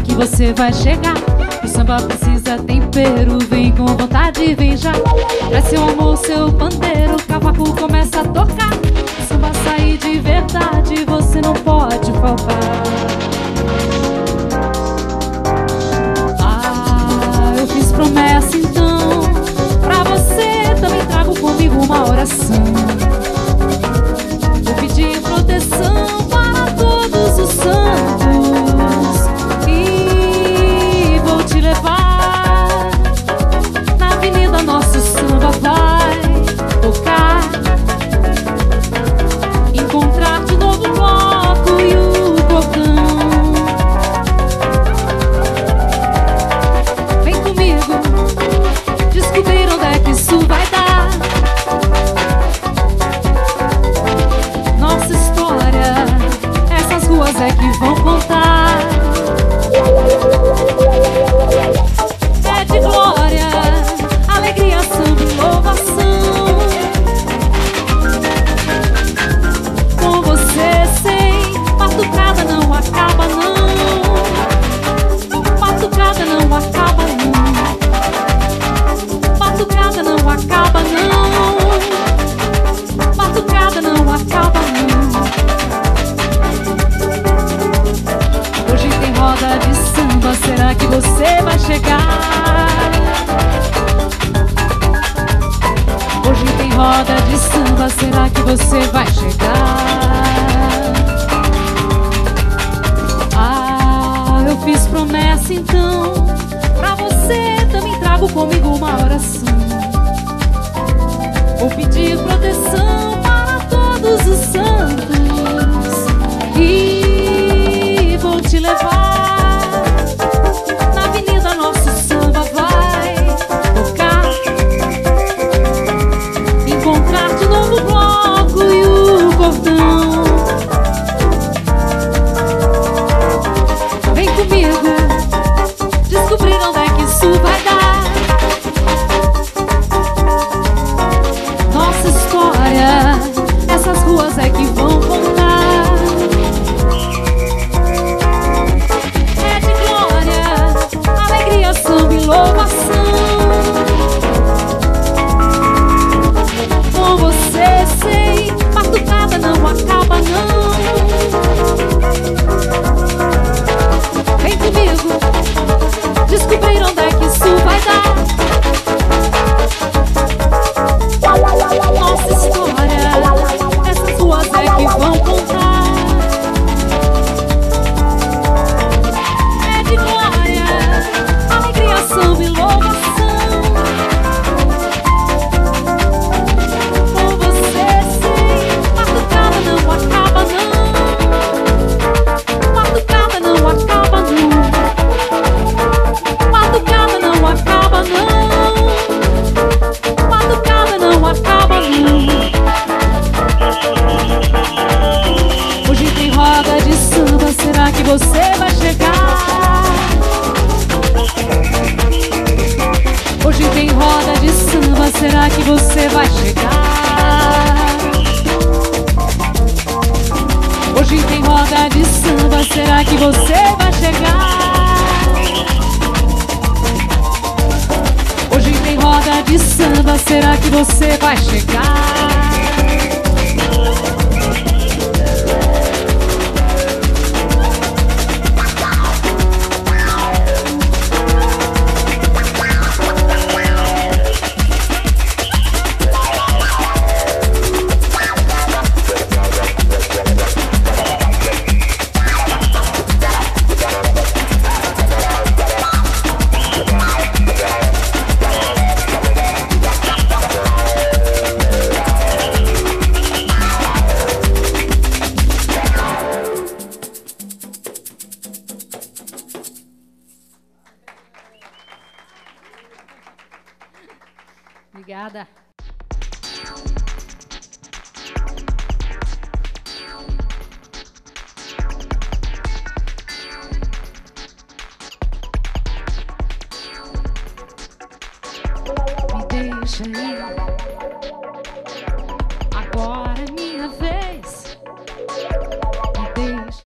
que você vai chegar? O samba precisa tempero, vem com vontade, vem já. Traz seu amor, seu pandeiro, o cavaco começa a tocar. O samba sair de verdade, você não pode faltar. Ah, eu fiz promessa então, pra você também trago comigo uma oração. Vou pedir proteção para todos os santos e vou te levar na avenida, nosso samba vai tocar. Encontrar de novo o bloco e o cordão. Vem comigo, descobrir onde é que isso vai dar. Nossa história, essas ruas é que vão contar. É de glória, alegria, samba e louvação. Com você sem batucada não acaba não. Batucada não acaba não. Batucada não acaba não. Batucada não acaba não. Hoje tem roda de samba, será que você vai chegar? Hoje tem roda de samba, será que você vai chegar? Ah, eu fiz promessa então, pra você também trago comigo uma oração. Vou pedir proteção para todos os santos e vou te levar na avenida, nosso samba vai tocar. Encontrar de novo o bloco e o cordão. Vem comigo, descobrir onde é que isso vai dar. Nossa história, essas ruas é que vão contar. É de glória, alegria, samba e louvação. Com você sem batucada não acaba não. Vem comigo, descobrir onde é que isso vai dar. Nossa história, essas ruas é que vão contar. É de glória, alegria, samba e louvação. Com você sem batucada não acaba não. Batucada não acaba não. Batucada não acaba não. Batucada não acaba não. Hoje tem roda de samba, será que você vai chegar? Hoje tem roda de samba, será que você vai chegar? Hoje tem roda de samba, será que você vai chegar? Hoje tem roda de samba, será que você vai chegar? Obrigada. Me deixa ir.